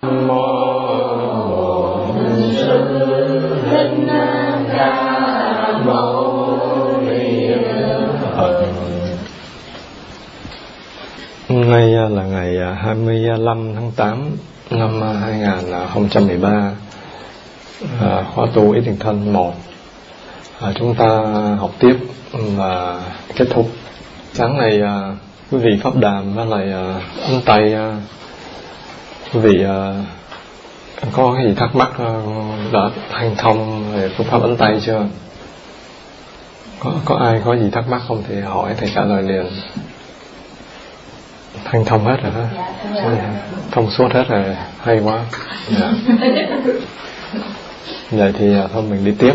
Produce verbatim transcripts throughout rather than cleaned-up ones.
Hôm nay là ngày hai mươi lăm tháng tám năm hai không một ba, à, khóa tu Ý Thiền Thân một. À, chúng ta học tiếp và kết thúc. Sáng nay à, quý vị pháp đàm với lại à, ấn tay, à, quý vị à, có cái gì thắc mắc à, đã hành thông về phương pháp ấn tay chưa? Có, có ai có gì thắc mắc không thì hỏi, thầy trả lời liền. Thanh thông hết rồi hả? Dạ, thông suốt hết rồi, hay quá. Dạ. Vậy thì thôi mình đi tiếp.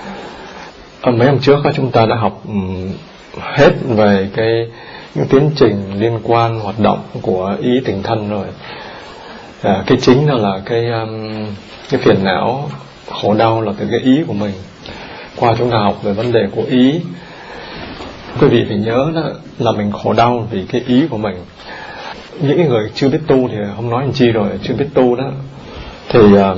Ở mấy hôm trước đó, chúng ta đã học um, hết về cái những tiến trình liên quan hoạt động của ý Thiền Thân rồi. À, cái chính đó là cái um, cái phiền não, khổ đau là từ cái ý của mình. Qua chúng ta học về vấn đề của ý, quý vị phải nhớ đó là mình khổ đau vì cái ý của mình. Những người chưa biết tu thì không nói làm chi rồi, chưa biết tu đó thì uh,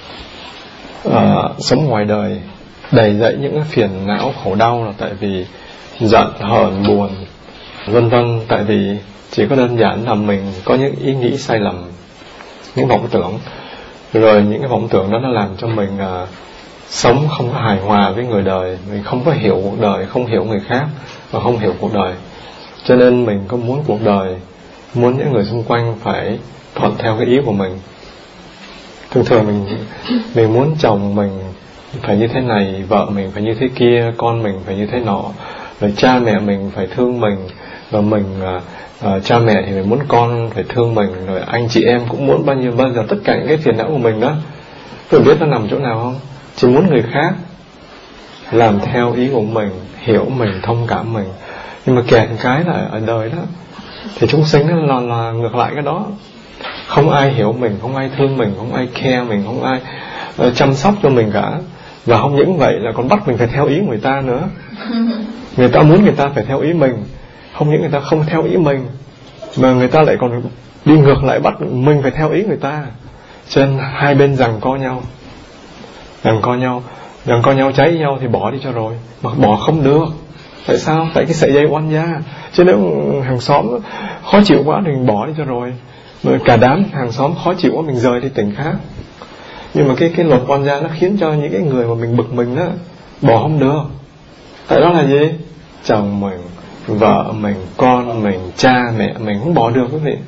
uh, sống ngoài đời đầy dẫy những cái phiền não khổ đau là tại vì giận, hờn, buồn, vân vân. Tại vì chỉ có đơn giản là mình có những ý nghĩ sai lầm, những vọng tưởng, rồi những cái vọng tưởng đó nó làm cho mình uh, sống không có hài hòa với người đời, mình không có hiểu cuộc đời, không hiểu người khác và không hiểu cuộc đời. Cho nên mình có muốn cuộc đời, muốn những người xung quanh phải thuận theo cái ý của mình. Thường thường mình mình muốn chồng mình phải như thế này, vợ mình phải như thế kia, con mình phải như thế nọ, rồi cha mẹ mình phải thương mình, và mình uh, uh, cha mẹ thì mình muốn con phải thương mình, rồi anh chị em cũng muốn bao nhiêu bao giờ. Tất cả những cái phiền não của mình đó, tôi biết nó nằm chỗ nào không? Chỉ muốn người khác làm theo ý của mình, hiểu mình, thông cảm mình. Nhưng mà kẹt cái là ở đời đó thì chúng sinh nó là, là ngược lại cái đó. Không ai hiểu mình, không ai thương mình, không ai care mình, không ai uh, chăm sóc cho mình cả. Và không những vậy là còn bắt mình phải theo ý người ta nữa. Người ta muốn người ta phải theo ý mình, không những người ta không theo ý mình, mà người ta lại còn đi ngược lại bắt mình phải theo ý người ta. Cho nên hai bên giằng co nhau, giằng co nhau, giằng co nhau cháy nhau thì bỏ đi cho rồi. Mà bỏ không được. Tại sao? Tại cái sợi dây oan gia. Chứ nếu hàng xóm khó chịu quá thì mình bỏ đi cho rồi. Rồi cả đám hàng xóm khó chịu quá mình rời đi tỉnh khác. Nhưng mà cái cái luật oan gia nó khiến cho những cái người mà mình bực mình đó bỏ không được. Tại đó là gì? Chồng mình, vợ mình, con mình, cha mẹ mình không bỏ được quý vị.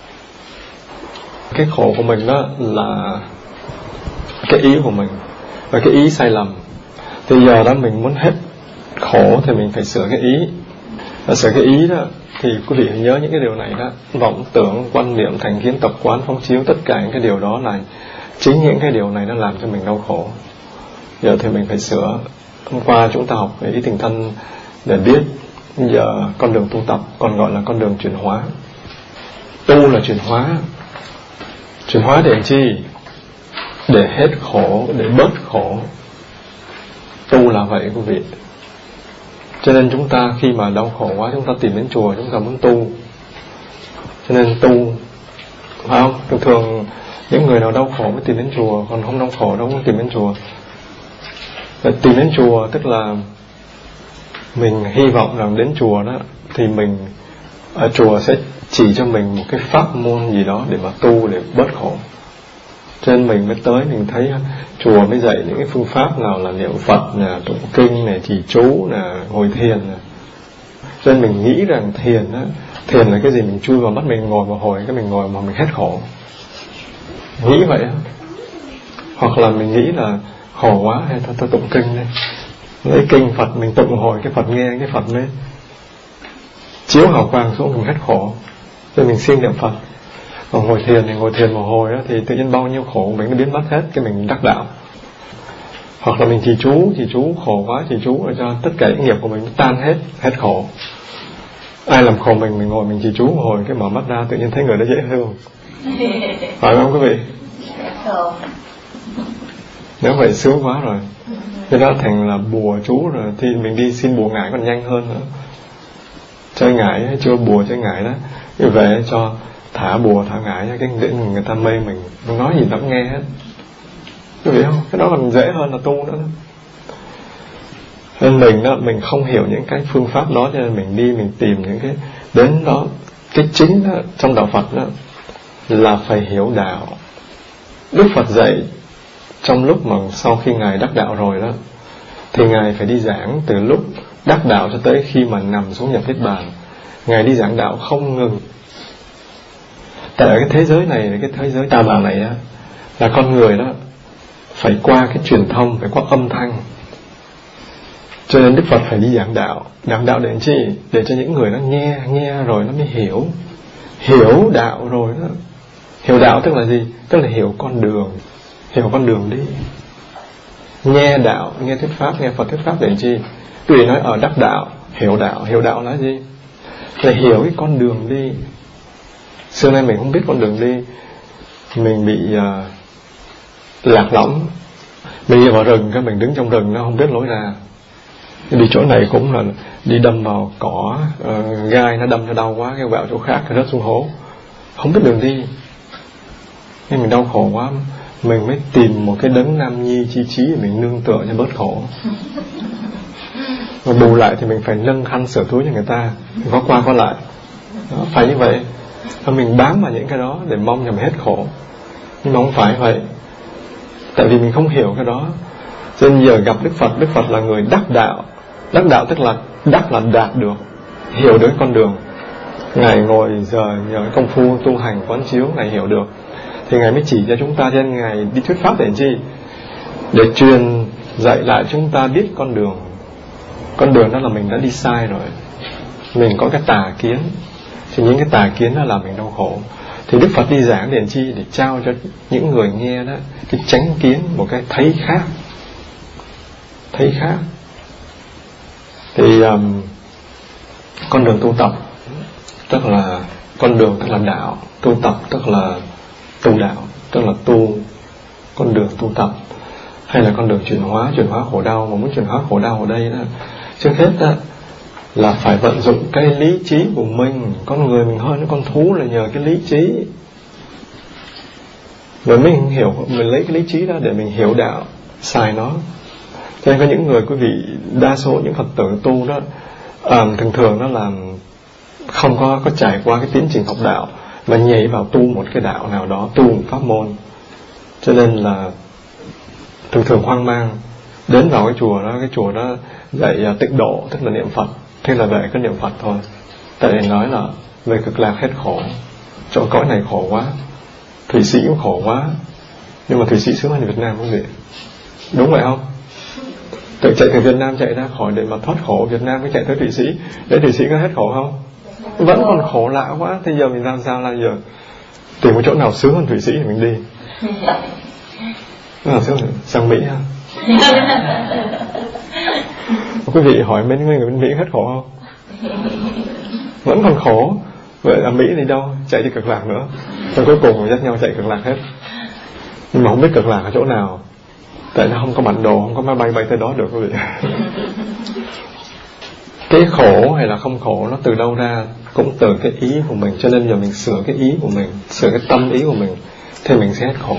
Cái khổ của mình đó là cái ý của mình, và cái ý sai lầm. Thì giờ đó mình muốn hết khổ thì mình phải sửa cái ý. Và sửa cái ý đó thì quý vị phải nhớ những cái điều này đó. Vọng tưởng, quan niệm, thành kiến, tập quán, phóng chiếu, tất cả những cái điều đó này, chính những cái điều này nó làm cho mình đau khổ. Giờ thì mình phải sửa. Hôm qua chúng ta học về ý Thiền Thân để biết giờ con đường tu tập còn gọi là con đường chuyển hóa. Tu là chuyển hóa. Chuyển hóa để chi? Để hết khổ, để bớt khổ. Tu là vậy quý vị. Cho nên chúng ta khi mà đau khổ quá, chúng ta tìm đến chùa, chúng ta muốn tu. Cho nên tu, phải không? Thường thường những người nào đau khổ mới tìm đến chùa, còn không đau khổ đâu không tìm đến chùa. Và tìm đến chùa tức là mình hy vọng rằng đến chùa đó thì mình ở chùa sẽ chỉ cho mình một cái pháp môn gì đó để mà tu, để bớt khổ. Cho nên mình mới tới, mình thấy chùa mới dạy những cái phương pháp nào là niệm Phật nè, tụng kinh nè, trì chú nè, ngồi thiền nè. Cho nên mình nghĩ rằng thiền á, thiền là cái gì? Mình chui vào mắt mình ngồi một hồi, cái mình ngồi mà mình hết khổ. Nghĩ vậy á. Hoặc là mình nghĩ là khổ quá, hay thôi tôi tụng kinh đây, lấy kinh Phật mình tụng một hồi, cái Phật nghe, cái Phật mới chiếu hào quang xuống, mình hết khổ. Cho nên mình siêng niệm Phật. Còn ngồi thiền thì ngồi thiền một hồi đó, thì tự nhiên bao nhiêu khổ mình nó biến mất hết, cái mình đắc đạo. Hoặc là mình trì chú, trì chú khổ quá, trì chú để cho tất cả những nghiệp của mình tan hết, hết khổ. Ai làm khổ mình, mình ngồi mình trì chú một hồi, cái mở mắt ra tự nhiên thấy người đó dễ thương. Phải không quý vị? Nếu vậy sướng quá rồi. Thế đó thành là bùa chú rồi, thì mình đi xin bùa ngải còn nhanh hơn nữa. Chơi ngải, chưa bùa chơi ngải đó, thì về cho thả bùa thả ngải cái để người ta mê mình, mình nói gì ta cũng nghe hết. Quý vị không? Cái đó còn dễ hơn là tu nữa. Nên mình đó, mình không hiểu những cái phương pháp đó, cho nên mình đi mình tìm những cái đến đó. Cái chính đó, trong đạo Phật đó là phải hiểu đạo. Đức Phật dạy trong lúc mà sau khi Ngài đắc đạo rồi đó, thì Ngài phải đi giảng từ lúc đắc đạo cho tới khi mà nằm xuống nhập Niết Bàn. Ngài đi giảng đạo không ngừng. Tại ở cái thế giới này, cái thế giới ta bà này á, là con người đó phải qua cái truyền thông, phải qua âm thanh. Cho nên Đức Phật phải đi giảng đạo. Giảng đạo để làm chi? Để cho những người nó nghe, nghe rồi nó mới hiểu. Hiểu đạo rồi đó. Hiểu đạo tức là gì? Tức là hiểu con đường. Hiểu con đường đi. Nghe đạo, nghe thuyết pháp, nghe Phật thuyết pháp để làm chi? Quý vị nói ở đắc đạo, hiểu đạo. Hiểu đạo là gì? Là hiểu cái con đường đi. Xưa nay mình không biết con đường đi, mình bị uh, lạc lõng. Mình đi vào rừng, cái mình đứng trong rừng nó không biết lối ra. Đi chỗ này cũng là đi đâm vào cỏ, uh, gai nó đâm cho đau quá, cái vào chỗ khác cái rớt xuống hố, không biết đường đi. Nên mình đau khổ quá, mình mới tìm một cái đấng nam nhi chi trí để mình nương tựa cho bớt khổ. Và bù lại thì mình phải nâng khăn sửa túi cho người ta, có qua có lại đó, phải như vậy. Và mình bám vào những cái đó để mong nhằm hết khổ. Nhưng mà không phải vậy. Tại vì mình không hiểu cái đó. Cho nên giờ gặp Đức Phật, Đức Phật là người đắc đạo. Đắc đạo tức là đắc là đạt được, hiểu được con đường. Ngài ngồi giờ nhờ cái công phu tu hành quán chiếu, Ngài hiểu được, thì Ngài mới chỉ cho chúng ta. Cho nên Ngài đi thuyết pháp để làm chi? Để truyền dạy lại chúng ta biết con đường. Con đường đó là mình đã đi sai rồi. Mình có cái tà kiến, thì những cái tà kiến đó làm mình đau khổ. Thì Đức Phật đi giảng để làm chi? Để trao cho những người nghe đó cái chánh kiến, một cái thấy khác. Thấy khác. Thì um, con đường tu tập tức là con đường tức là đạo, tu tập tức là tu đạo, tức là tu con đường tu tập, hay là con đường chuyển hóa, chuyển hóa khổ đau. Mà muốn chuyển hóa khổ đau ở đây đó, trước hết đó là phải vận dụng cái lý trí của mình. Con người mình hơn con thú là nhờ cái lý trí. Rồi mình hiểu, mình lấy cái lý trí đó để mình hiểu đạo, xài nó. Cho nên có những người, quý vị, đa số những Phật tử tu đó à, thường thường nó làm không có, có trải qua cái tiến trình học đạo, mà nhảy vào tu một cái đạo nào đó, tu một pháp môn. Cho nên là thường thường hoang mang. Đến vào cái chùa đó, cái chùa đó dạy tịnh độ, tức là niệm Phật. Thế là về cái niệm Phật thôi. Tại vì nói là về cực lạc hết khổ, chỗ cõi này khổ quá, Thụy Sĩ cũng khổ quá. Nhưng mà Thụy Sĩ sướng hơn Việt Nam không vậy? Đúng vậy không? Tự chạy từ Việt Nam chạy ra khỏi để mà thoát khổ, Việt Nam mới chạy tới Thụy Sĩ. Để Thụy Sĩ có hết khổ không? Vẫn còn khổ lạ quá. Thế giờ mình làm sao là giờ tìm một chỗ nào sướng hơn Thụy Sĩ thì mình đi. Nào sướng hơn sang Mỹ ha. Quý vị hỏi mấy người bên Mỹ hết khổ không? Vẫn còn khổ. Vậy ở Mỹ thì đâu, chạy đi cực lạc nữa. Rồi cuối cùng dắt nhau chạy cực lạc hết. Nhưng mà không biết cực lạc ở chỗ nào, tại nó không có bản đồ, không có máy bay bay tới đó được quý vị. Cái khổ hay là không khổ nó từ đâu ra? Cũng từ cái ý của mình. Cho nên giờ mình sửa cái ý của mình, sửa cái tâm ý của mình, thì mình sẽ hết khổ.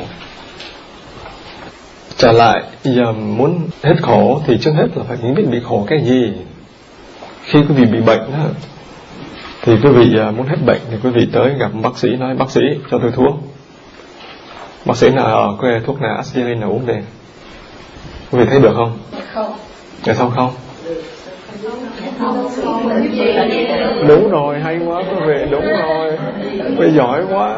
Trở lại, giờ muốn hết khổ thì trước hết là phải biết bị khổ cái gì. Khi quý vị bị bệnh đó, thì quý vị muốn hết bệnh thì quý vị tới gặp bác sĩ, nói bác sĩ cho tôi thuốc. Bác sĩ nào ở quê thuốc nào aspirin nào uống đi. Quý vị thấy được không? Không. Tại sao không? Đúng rồi, hay quá quý vị, đúng rồi. Quý vị giỏi quá.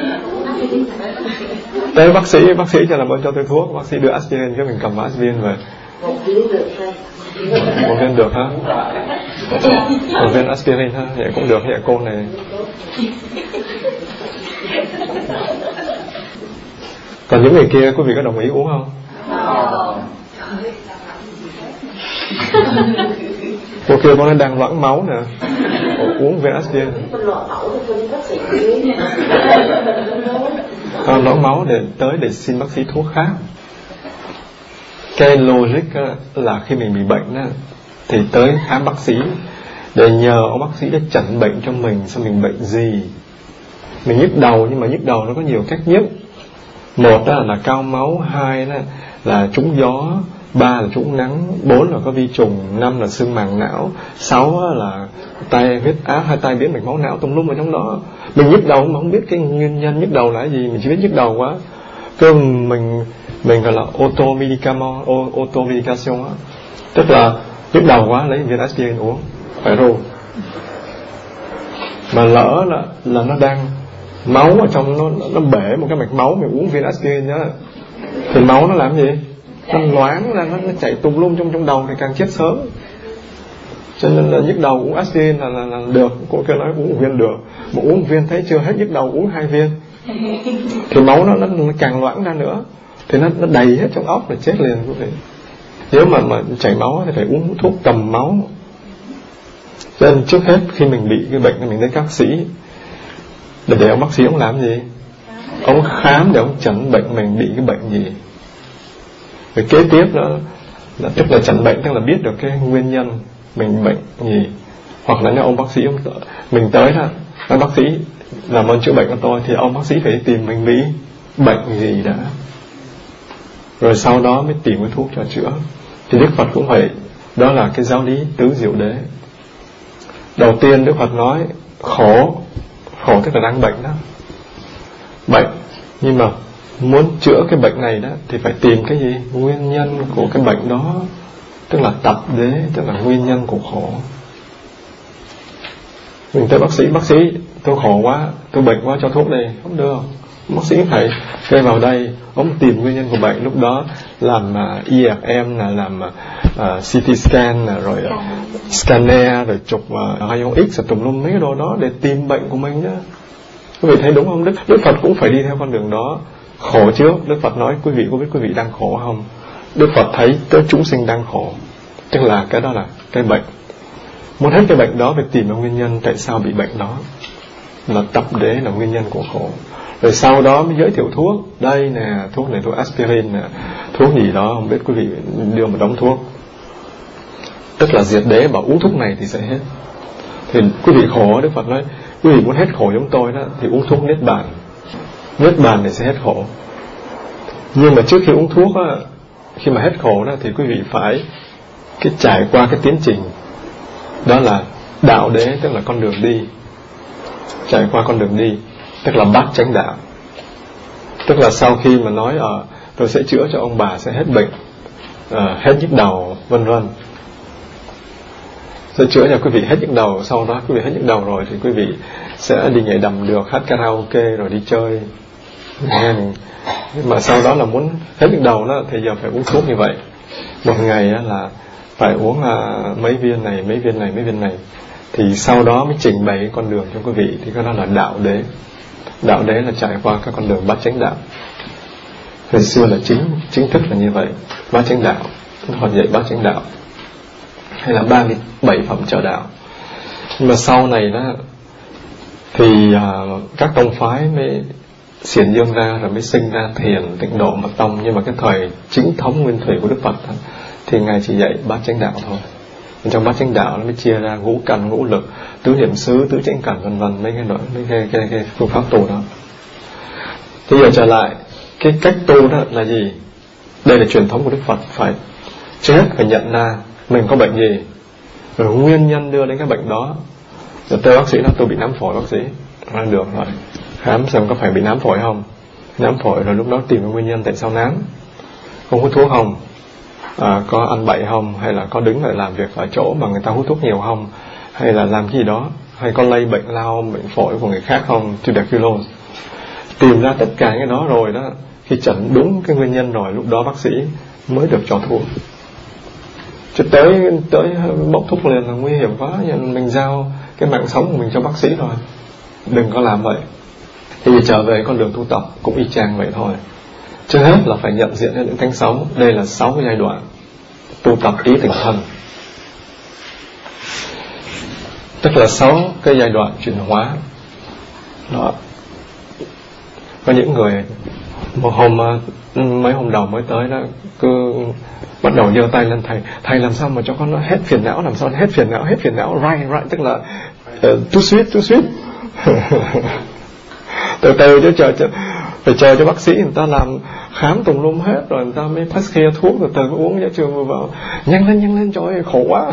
Tới bác sĩ, bác sĩ cho làm ơn cho tôi thuốc. Bác sĩ đưa aspirin, cái mình cầm aspirin về. Một viên được hả? Một viên aspirin ha? Vậy cũng được, vậy cô này. Còn những người kia quý vị có đồng ý uống không? Cô kia con đang loãng máu nè, uống viên aspirin. À, loãng máu để tới để xin bác sĩ thuốc khác. Cái logic là khi mình bị bệnh đó, thì tới khám bác sĩ để nhờ ông bác sĩ đã chẩn bệnh cho mình, xem mình bệnh gì, Mình nhức đầu, nhưng mà nhức đầu nó có nhiều cách nhức. Một đó là cao máu, hai đó là trúng gió, ba là trúng nắng, bốn là có vi trùng, năm là xương màng não, sáu là tay huyết áp, hai tay biến mạch máu não tùm lum ở trong đó. Mình nhức đầu mà không biết cái nguyên nhân nhức đầu là cái gì, mình chỉ biết nhức đầu quá. Cơ mình mình gọi là auto medicament, auto medication á, tức là nhức đầu quá lấy viên aspirin uống, phải rồi. Mà lỡ là là nó đang máu ở trong nó nó bể một cái mạch máu, mình uống viên aspirin nhá, thì máu nó làm gì? Nó loáng ra, nó, nó chạy tùm lum trong trong đầu thì càng chết sớm. Cho nên là nhức đầu uống aspirin là, là, là được. Cô kêu nói uống một viên được, mà uống một viên thấy chưa hết nhức đầu uống hai viên thì máu nó, nó, nó càng loãng ra nữa, thì nó, nó đầy hết trong óc là chết liền quý vị. Nếu mà, mà chảy máu thì phải uống thuốc cầm máu. Cho nên trước hết khi mình bị cái bệnh thì mình đến các bác sĩ. Để, để ông bác sĩ ông làm gì? Ông khám để ông chẩn bệnh mình bị cái bệnh gì. Rồi kế tiếp đó là, tức là chẩn bệnh, tức là biết được cái nguyên nhân mình bệnh gì. Hoặc là nếu ông bác sĩ ông, mình tới đó, nói bác sĩ làm ơn chữa bệnh của tôi, thì ông bác sĩ phải tìm mình bị bệnh gì đã, rồi sau đó mới tìm cái thuốc cho chữa. Thì Đức Phật cũng vậy. Đó là cái giáo lý tứ diệu đế. Đầu tiên Đức Phật nói khổ. Khổ tức là đang bệnh đó, bệnh. Nhưng mà muốn chữa cái bệnh này đó thì phải tìm cái gì? Nguyên nhân của cái bệnh đó. Tức là tập đế, tức là nguyên nhân của khổ. Mình tới bác sĩ, bác sĩ tôi khổ quá, tôi bệnh quá, cho thuốc đây. Không được, bác sĩ phải kê vào đây, ông tìm nguyên nhân của bệnh. Lúc đó làm uh, e ép em, là làm uh, xê tê scan, là rồi uh, scanner, rồi chụp uh, ion X, rồi tùm lum mấy cái đồ đó để tìm bệnh của mình đó. Quý vị thấy đúng không? Đức, Đức Phật cũng phải đi theo con đường đó. Khổ trước, Đức Phật nói quý vị có biết quý vị đang khổ không? Đức Phật thấy tới chúng sinh đang khổ, tức là cái đó là cái bệnh. Muốn hết cái bệnh đó phải tìm ra nguyên nhân tại sao bị bệnh đó, là tập đế là nguyên nhân của khổ. Rồi sau đó mới giới thiệu thuốc. Đây nè, thuốc này thuốc aspirin nè, thuốc gì đó không biết, quý vị đưa một đống thuốc, tức là diệt đế, bảo uống thuốc này thì sẽ hết. Thì quý vị khổ, Đức Phật nói quý vị muốn hết khổ giống tôi đó thì uống thuốc niết bàn. Niết bàn thì sẽ hết khổ. Nhưng mà trước khi uống thuốc á, khi mà hết khổ đó thì quý vị phải cái trải qua cái tiến trình, đó là đạo đế, tức là con đường đi. Trải qua con đường đi, tức là bát chánh đạo. Tức là sau khi mà nói ờ à, tôi sẽ chữa cho ông bà sẽ hết bệnh, à, hết nhức đầu, vân vân, sẽ chữa cho quý vị hết nhức đầu. Sau đó quý vị hết nhức đầu rồi thì quý vị sẽ đi nhảy đầm được, hát karaoke, rồi đi chơi. Nhưng mà sau đó là muốn hết nhức đầu đó thì giờ phải uống thuốc như vậy. Một ngày là phải uống uh, mấy viên này, mấy viên này, mấy viên này. Thì sau đó mới trình bày con đường cho quý vị. Thì cái đó là đạo đế. Đạo đế là trải qua các con đường bát chánh đạo. Hồi xưa là chính chính thức là như vậy, bát chánh đạo. Họ dạy bát chánh đạo, hay là ba mươi bảy phẩm trợ đạo. Nhưng mà sau này đó thì uh, các tông phái mới xiển dương ra, rồi mới sinh ra thiền, tịnh độ, mật tông. Nhưng mà cái thời chính thống nguyên thủy của Đức Phật đó, thì Ngài chỉ dạy bát chánh đạo thôi. Trong bát chánh đạo nó mới chia ra ngũ căn, ngũ lực, tứ niệm xứ, tứ chánh cảnh, vân vân, mấy cái đó, mấy cái, cái, cái phương pháp tu đó. Thì giờ trở lại cái cách tu đó là gì? Đây là truyền thống của Đức Phật. Phải trước hết phải nhận ra mình có bệnh gì, rồi nguyên nhân đưa đến cái bệnh đó. Rồi tới bác sĩ nói tôi bị nám phổi, bác sĩ nói được rồi, khám xem có phải bị nám phổi không. Nám phổi rồi lúc đó tìm ra nguyên nhân tại sao nám. Không hút thuốc không, à, có ăn bậy không, hay là có đứng lại làm việc ở chỗ mà người ta hút thuốc nhiều không, hay là làm cái gì đó, hay có lây bệnh lao, bệnh phổi của người khác không, tuberculosis. Tìm ra tất cả cái đó rồi đó, khi chẩn đúng cái nguyên nhân rồi, lúc đó bác sĩ mới được cho thuốc. Chứ tới tới bốc thuốc liền là nguy hiểm quá. Mình giao cái mạng sống của mình cho bác sĩ rồi, đừng có làm vậy. Thì trở về con đường tu tập cũng y chang vậy thôi. Trước hết là phải nhận diện ra những cánh xấu. Đây là sáu cái giai đoạn tu tập ý tỉnh thân, tức là sáu cái giai đoạn chuyển hóa đó. Có những người một hôm, mấy hôm đầu mới tới đó, cứ bắt đầu giơ tay lên thầy, thầy làm sao mà cho con nó hết phiền não, làm sao hết phiền não, hết phiền não, right, right, tức là uh, too sweet, too sweet. từ từ chứ chờ, chờ phải chờ cho bác sĩ người ta làm khám tùm lum hết rồi người ta mới phát kia thuốc, từ từ uống cho trường vừa vào nhanh lên nhanh lên, trời ơi khổ quá.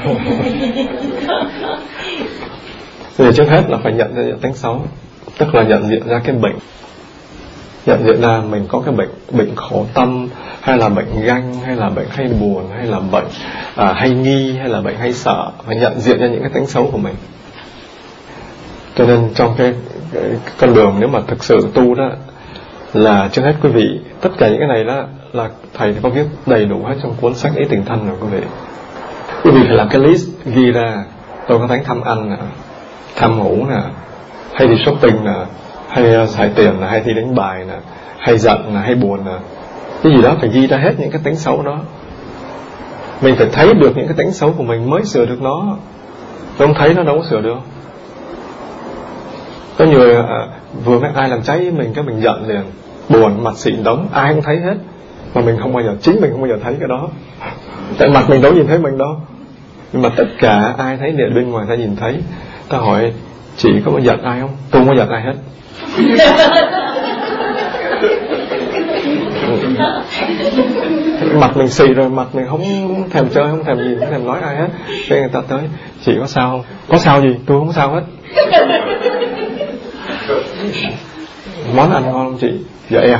Thì trước hết là phải nhận ra những tánh xấu, tức là nhận diện ra cái bệnh, nhận diện ra mình có cái bệnh bệnh khổ tâm, hay là bệnh ganh, hay là bệnh hay buồn, hay là bệnh à, hay nghi, hay là bệnh hay sợ. Phải nhận diện ra những cái tánh xấu của mình. Cho nên trong cái, cái con đường nếu mà thực sự tu đó, là trước hết quý vị, tất cả những cái này đó là thầy có viết đầy đủ hết trong cuốn sách Ý Tình Thân rồi quý vị. Quý vị phải làm cái list ghi ra, tôi có tánh tham ăn nè, tham ngủ nè, hay đi shopping nè, hay xài tiền nè, hay đi đánh bài nè, hay giận nè, hay buồn nè, cái gì đó phải ghi ra hết những cái tánh xấu đó. Mình phải thấy được những cái tánh xấu của mình mới sửa được nó. Không thấy nó đâu có sửa được. Có nhiều à, vừa với ai làm cháy mình cái mình giận liền, buồn, mặt xịn đống, ai cũng thấy hết, mà mình không bao giờ, chính mình không bao giờ thấy cái đó. Tại mặt mình đâu nhìn thấy mình đâu, nhưng mà tất cả ai thấy điện bên ngoài ta nhìn thấy. Ta hỏi chị có bao giận ai không? Tôi không có giận ai hết. Mặt mình xì rồi, mặt mình không thèm chơi, không thèm nhìn, không thèm nói ai hết. Thế người ta tới, chị có sao không? Có sao gì? Tôi không có sao hết. Món ăn ngon không chị? Dạ em.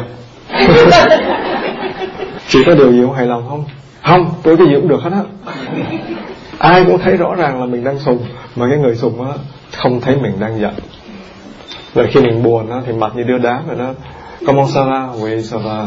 Chị có điều gì không hài lòng không? Không, tôi cái gì cũng được hết á. Ai cũng thấy rõ ràng là mình đang sùng, mà cái người sùng á không thấy mình đang giận. Rồi khi mình buồn á thì mặt như đưa đám rồi đó. Comment ça va? Oui, ça va.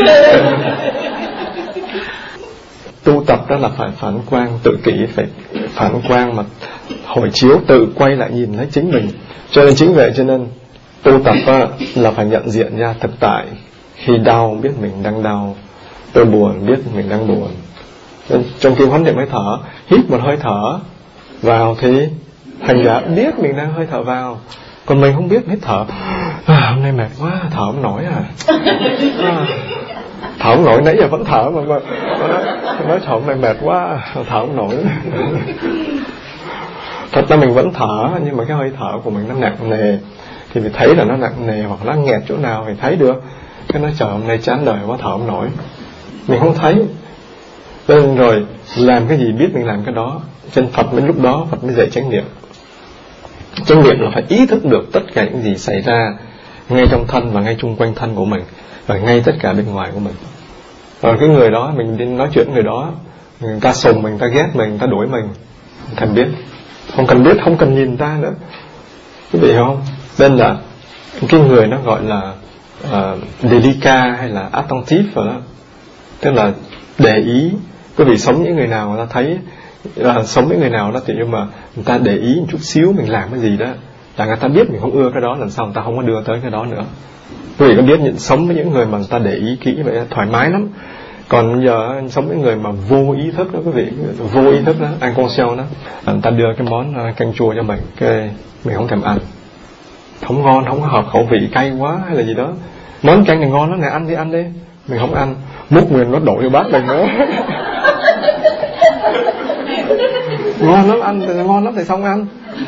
Tu tập đó là phải phản quang tự kỷ, phải phản quang mà hồi chiếu, tự quay lại nhìn thấy chính mình. Cho nên chính vậy cho nên tu tập á, là phải nhận diện ra thực tại. Khi đau biết mình đang đau, tôi buồn biết mình đang buồn. Nên trong khi huấn luyện hơi thở, hít một hơi thở vào thì hành giả biết mình đang hơi thở vào, còn mình không biết hít thở. À, hôm nay mệt quá, thở không nổi à, à thở không nổi, nãy giờ vẫn thở mà, mà nói thở hôm nay mệt quá, thở không nổi. Thật ra mình vẫn thở, nhưng mà cái hơi thở của mình nó nặng nề, thì mình thấy là nó nặng nề hoặc nó nghẹt chỗ nào mình thấy được. Cái nói trời hôm nay chán đời quá, thở không nổi, mình không thấy. Nên rồi làm cái gì biết mình làm cái đó. Trên Phật đến lúc đó Phật mới dạy chánh niệm. Chánh niệm là phải ý thức được tất cả những gì xảy ra ngay trong thân và ngay chung quanh thân của mình, và ngay tất cả bên ngoài của mình. Rồi cái người đó mình đi nói chuyện với người đó, người ta sùng mình, ta ghét mình, người ta đuổi mình, không cần biết, không cần biết, không cần nhìn ta nữa. Quý vị hiểu không? Nên là cái người nó gọi là uh, delica hay là attentive rồi đó, tức là để ý. Quý vị sống những người nào người ta thấy là sống với người nào đó thì nhưng mà người ta để ý một chút xíu mình làm cái gì đó là người ta biết mình không ưa cái đó, lần sau người ta không có đưa tới cái đó nữa. Quý vị có biết nhận sống với những người mà người ta để ý kỹ vậy thoải mái lắm. Còn bây giờ sống với người mà vô ý thức đó quý vị, vô ý thức đó, inconscient đó, người ta đưa cái món canh chua cho mình, cái mình không thèm ăn, không ngon, không hợp khẩu vị, cay quá hay là gì đó. Món canh này ngon lắm này, ăn đi ăn đi, mình không ăn, múc mình nó đổ vô bát mình nữa. Ngon lắm, ăn thì ngon lắm thì xong ăn.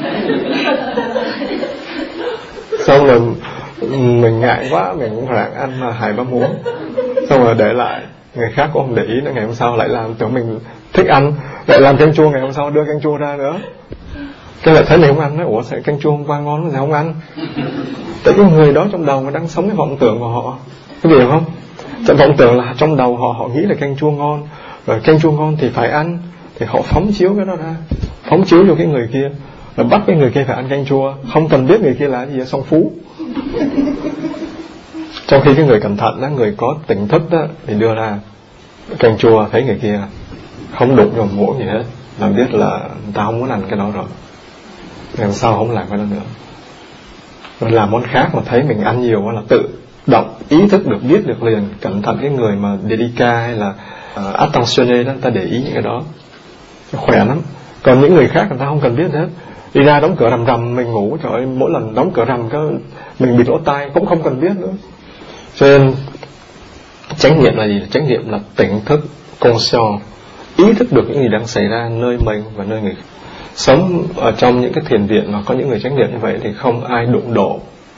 Xong rồi mình ngại quá, mình cũng ráng ăn hai ba muỗng, xong rồi để lại. Người khác cũng không để ý nữa, ngày hôm sau lại làm, tưởng mình thích ăn, lại làm canh chua, ngày hôm sau đưa canh chua ra nữa. Cái lại thấy mình không ăn, nói ủa sao canh chua hôm qua ngon sao không ăn. Tại cái người đó trong đầu mà đang sống cái vọng tưởng của họ, cái hiểu không? Trong vọng tưởng là trong đầu họ họ nghĩ là canh chua ngon, rồi canh chua ngon thì phải ăn, thì họ phóng chiếu cái đó ra, phóng chiếu cho cái người kia, rồi bắt cái người kia phải ăn canh chua, không cần biết người kia là gì, song phú. Trong khi cái người cẩn thận đó, người có tỉnh thức đó, thì đưa ra canh chua, thấy người kia không đụng vào muỗng gì hết, là biết là người ta không muốn ăn cái đó rồi, ngày sau không làm cái đó nữa. Rồi làm món khác mà thấy mình ăn nhiều là tự động ý thức được, biết được liền. Cẩn thận cái người mà dedica hay là uh, attentionné đó, ta để ý những cái đó khỏe lắm. Còn những người khác người ta không cần biết hết, đi ra đóng cửa rầm rầm mình ngủ, trời ơi, mỗi lần đóng cửa rầm cái mình bịt lỗ tai cũng không cần biết nữa. Cho nên chánh niệm là gì? Chánh niệm là tỉnh thức, conscious, ý thức được những gì đang xảy ra nơi mình và nơi người khác. Sống ở trong những cái thiền viện mà có những người chánh niệm như vậy thì không ai đụng độ,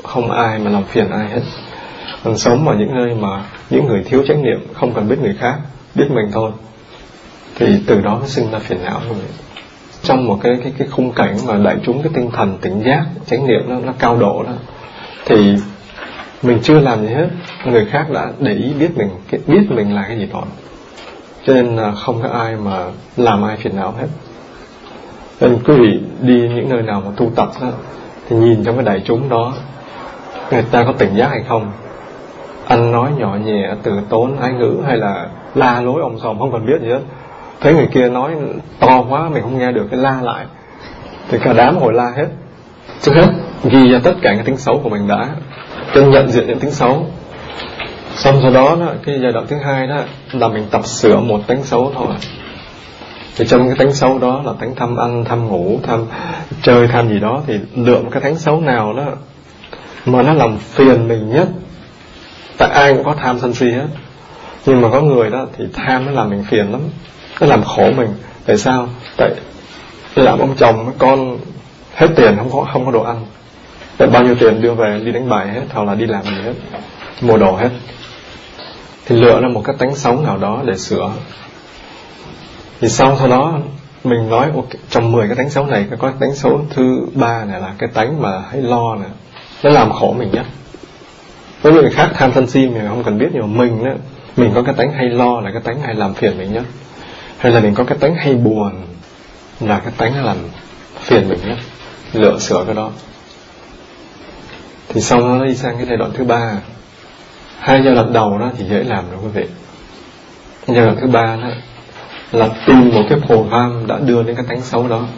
không ai mà làm phiền ai hết. Còn sống ở những nơi mà những người thiếu chánh niệm, không cần biết người khác, biết mình thôi, thì từ đó mới sinh ra phiền não luôn. Trong một cái cái cái khung cảnh mà đại chúng cái tinh thần tỉnh giác, chánh niệm nó nó cao độ đó, thì mình chưa làm gì hết, người khác đã để ý biết mình, cái biết mình là cái gì đó, cho nên là không có ai mà làm ai phiền não hết. Nên quý vị đi những nơi nào mà tu tập đó, thì nhìn trong cái đại chúng đó, người ta có tỉnh giác hay không, ăn nói nhỏ nhẹ, từ tốn, ái ngữ, hay là la lối om sòm, không cần biết gì hết. Thấy người kia nói to quá mình không nghe được, cái la lại, thì cả đám ngồi la hết. Trước hết ghi ra tất cả những tính xấu của mình đã, chân nhận diện những tính xấu. Xong sau đó, đó cái giai đoạn thứ hai đó là mình tập sửa một tánh xấu thôi. Thì trong cái tánh xấu đó là tánh tham ăn, tham ngủ, tham chơi, tham gì đó, thì lựa một cái tánh xấu nào đó mà nó làm phiền mình nhất. Tại ai cũng có tham sân si hết, nhưng mà có người đó thì tham nó làm mình phiền lắm, nó làm khổ mình. Tại sao? Tại làm ông chồng con hết tiền, không có không có đồ ăn, tại bao nhiêu tiền đưa về đi đánh bài hết, hoặc là đi làm gì hết, mua đồ hết. Thì lựa ra một cái tánh xấu nào đó để sửa. Thì sau sau đó mình nói okay, trong mười cái tánh xấu này có cái tánh xấu thứ ba này là cái tánh mà hay lo này, nó làm khổ mình nhất. Với người khác tham sân si mình không cần biết, nhưng mà mình đó, mình có cái tánh hay lo là cái tánh hay làm phiền mình nhất, hay là mình có cái tánh hay buồn là cái tánh làm phiền mình nhất. Lựa sửa cái đó. Thì sau đó nó đi sang cái giai đoạn thứ ba. Hai giai đoạn đầu đó thì dễ làm rồi quý vị. Giai đoạn thứ ba đó là tìm một cái program đã đưa đến cái tánh xấu đó.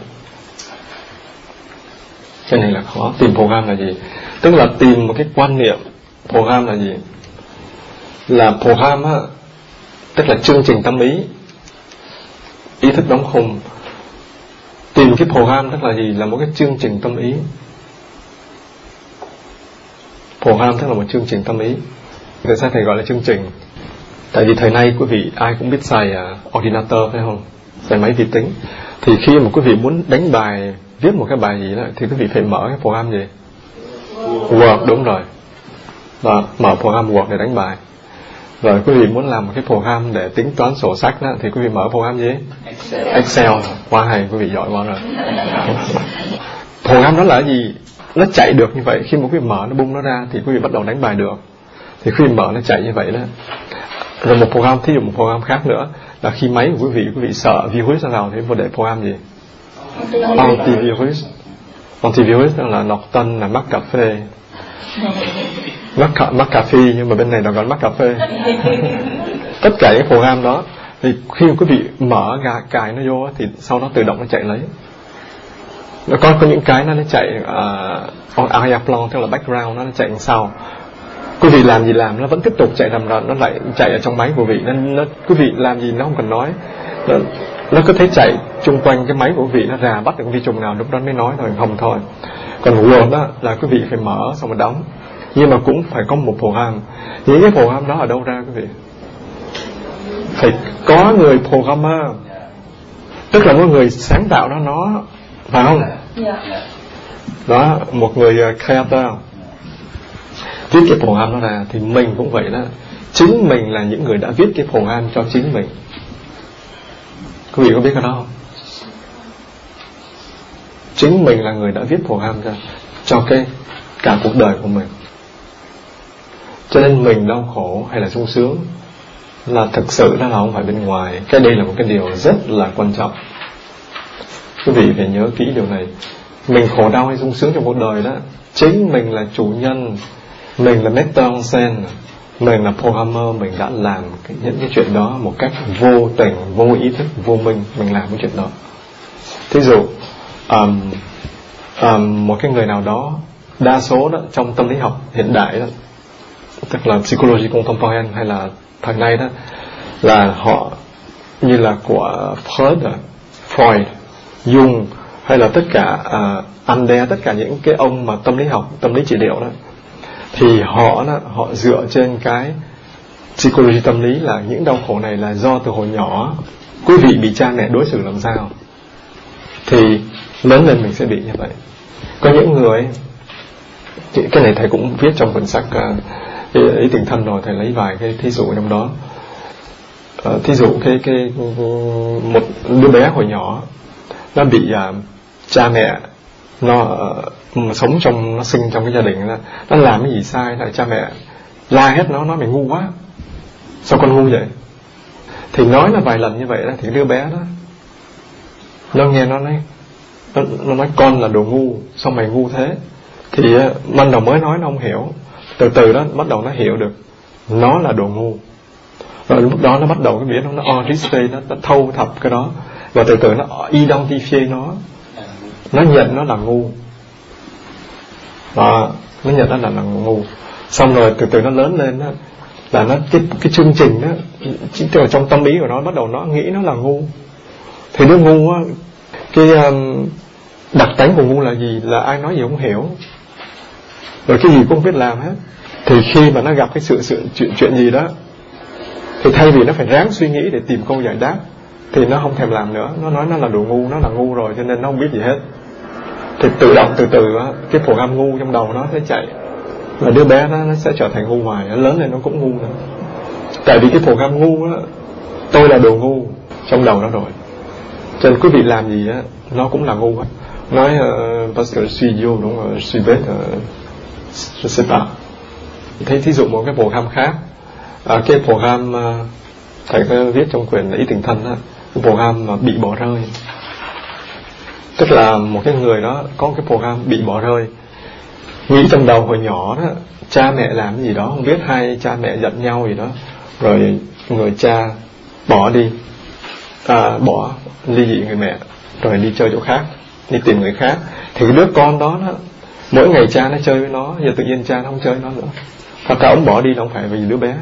Cái này là khó. Tìm program là gì? Tức là tìm một cái quan niệm. Program là gì? Là program á, tức là chương trình tâm ý, ý thức đóng khung. Tìm cái program tức là gì? Là một cái chương trình tâm ý. Program tức là một chương trình tâm ý. Tại sao thầy gọi là chương trình? Tại vì thời nay quý vị ai cũng biết xài uh, ordinator phải không? Xài máy vi tính. Thì khi mà quý vị muốn đánh bài, viết một cái bài gì đó, thì quý vị phải mở cái program gì? Word, đúng rồi. Và mở program Word để đánh bài. Rồi quý vị muốn làm một cái program để tính toán sổ sách đó, thì quý vị mở program gì? Excel. Excel. Quá hay, quý vị giỏi quá rồi. Program đó là gì? Nó chạy được như vậy. Khi mà quý vị mở nó bung nó ra thì quý vị bắt đầu đánh bài được. Thì khi mở nó chạy như vậy đó. Rồi một program, thí dụ một program khác nữa là khi máy của quý vị, quý vị sợ virus ra vào thì vô để program gì? Antivirus. Antivirus là nọc tân, là mắc cà phê. Mắc, mắc cà phê, nhưng mà bên này nó gọi mắc cà phê. Tất cả những program đó thì khi quý vị mở ra cài nó vô thì sau đó tự động nó chạy lấy. Nó có, có những cái nó nó chạy uh, on air plan, tức là background nó, nó chạy đằng sau. Quý vị làm gì làm nó vẫn tiếp tục chạy rầm rầm, nó lại chạy ở trong máy của quý vị. Nên nó, quý vị làm gì nó không cần nói, nó, nó cứ thấy chạy chung quanh cái máy của quý vị, nó ra bắt được vi trùng nào lúc đó mới nói thôi, không thôi. Còn Word đó là quý vị phải mở xong rồi đóng, nhưng mà cũng phải có một program. Những cái program đó ở đâu ra quý vị? Phải có người programmer, tức là một người sáng tạo đó, nó phải không? Đó, một người creator viết cái program đó ra. Thì mình cũng vậy đó, chính mình là những người đã viết cái program cho chính mình. Quý vị có biết cái đó không? Chính mình là người đã viết program ra cho cái cả cuộc đời của mình. Cho nên mình đau khổ hay là sung sướng là thực sự đó là không phải bên ngoài. Cái đây là một cái điều rất là quan trọng. Quý vị phải nhớ kỹ điều này. Mình khổ đau hay sung sướng trong cuộc đời đó, chính mình là chủ nhân. Mình là Master Onsen, mình là programmer, mình đã làm cái, những cái chuyện đó một cách vô tình, vô ý thức, vô minh. Mình làm cái chuyện đó. Thí dụ um, um, một cái người nào đó, đa số đó trong tâm lý học hiện đại đó, tức là psychology contemporaine hay là thời nay đó, là họ như là của Freud, Freud, Jung, hay là tất cả uh, Ander, tất cả những cái ông mà tâm lý học, tâm lý trị liệu đó, thì họ đó, họ dựa trên cái psychology tâm lý là những đau khổ này là do từ hồi nhỏ quý vị bị cha mẹ đối xử làm sao thì lớn lên mình sẽ bị như vậy. Có những người Cái này thầy cũng viết trong quyển sách ý, ý tình thân rồi, thầy lấy vài cái thí dụ trong đó. À, thí dụ cái cái một đứa bé hồi nhỏ nó bị uh, cha mẹ nó uh, sống trong nó sinh trong cái gia đình đó, nó làm cái gì sai là cha mẹ la hết nó, nói mày ngu quá, sao con ngu vậy. Thì nói là vài lần như vậy đó, thì đứa bé đó nó nghe nó nói nó, nó nói con là đồ ngu, sao mày ngu thế. Thì uh, ban đầu mới nói nó không hiểu, từ từ đó bắt đầu nó hiểu được nó là đồ ngu. Rồi lúc đó nó bắt đầu cái biết nó nó enregister, nó, nó thâu thập cái đó, và từ từ nó identify nó, nó nhận nó là ngu, và nó nhận nó là, là ngu. Xong rồi từ từ nó lớn lên đó, là nó cái, cái chương trình đó, chính là trong tâm ý của nó bắt đầu nó nghĩ nó là ngu. Thì đứa ngu á, cái um, đặc tánh của ngu là gì? Là ai nói gì không hiểu, rồi cái gì cũng không biết làm hết. Thì khi mà nó gặp cái sự, sự chuyện, chuyện gì đó, thì thay vì nó phải ráng suy nghĩ để tìm câu giải đáp, thì nó không thèm làm nữa. Nó nói nó là đồ ngu, nó là ngu rồi, cho nên nó không biết gì hết. Thì tự động từ từ á, cái program ngu trong đầu nó sẽ chạy, và đứa bé nó, nó sẽ trở thành ngu ngoài. Nó lớn lên nó cũng ngu nữa, tại vì cái program ngu á, tôi là đồ ngu trong đầu nó rồi. Cho nên quý vị làm gì á, nó cũng là ngu hết. Nói uh, parce que je suis idiot, đúng rồi, je suis bête, uh, je sais pas. Thế thí dụ một cái program khác, à, cái program uh, thầy có viết trong quyển ý tình thân á, cái program mà bị bỏ rơi. Tức là một cái người đó có cái program bị bỏ rơi, nghĩ trong đầu hồi nhỏ đó cha mẹ làm cái gì đó không biết, hai cha mẹ giận nhau gì đó, rồi người cha bỏ đi, à, bỏ ly dị người mẹ, rồi đi chơi chỗ khác, đi tìm người khác. Thì cái đứa con đó, đó mỗi ngày cha nó chơi với nó, giờ tự nhiên cha nó không chơi với nó nữa. Hoặc là ông bỏ đi là không phải vì đứa bé,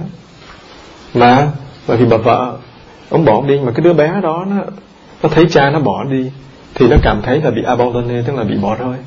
mà bởi vì bà vợ ông bỏ đi. Mà cái đứa bé đó nó, nó thấy cha nó bỏ đi thì nó cảm thấy là bị abandonné, tức là bị bỏ rơi.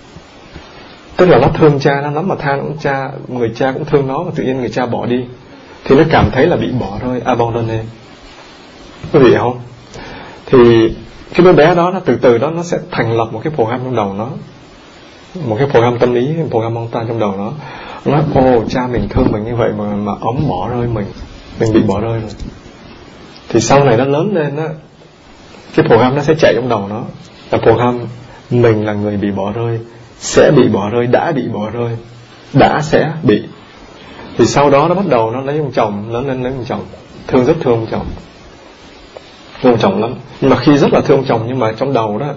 Tức là nó thương cha nó lắm, mà than ông cha, người cha cũng thương nó, mà tự nhiên người cha bỏ đi thì nó cảm thấy là bị bỏ rơi, abandonné. Có hiểu không? Thì cái đứa bé đó nó từ từ đó nó sẽ thành lập một cái program trong đầu nó, một cái program tâm lý, một program mental trong đầu nó. Nó nói ô, cha mình thương mình như vậy mà mà ông bỏ rơi mình, mình bị bỏ rơi rồi. Thì sau này nó lớn lên á, cái program nó sẽ chạy trong đầu nó, là program mình là người bị bỏ rơi, sẽ bị bỏ rơi, đã bị bỏ rơi, đã sẽ bị. Thì sau đó nó bắt đầu nó lấy ông chồng, lớn lên lấy ông chồng, thương, rất thương ông chồng, thương ông chồng lắm. Nhưng mà khi rất là thương ông chồng, nhưng mà trong đầu đó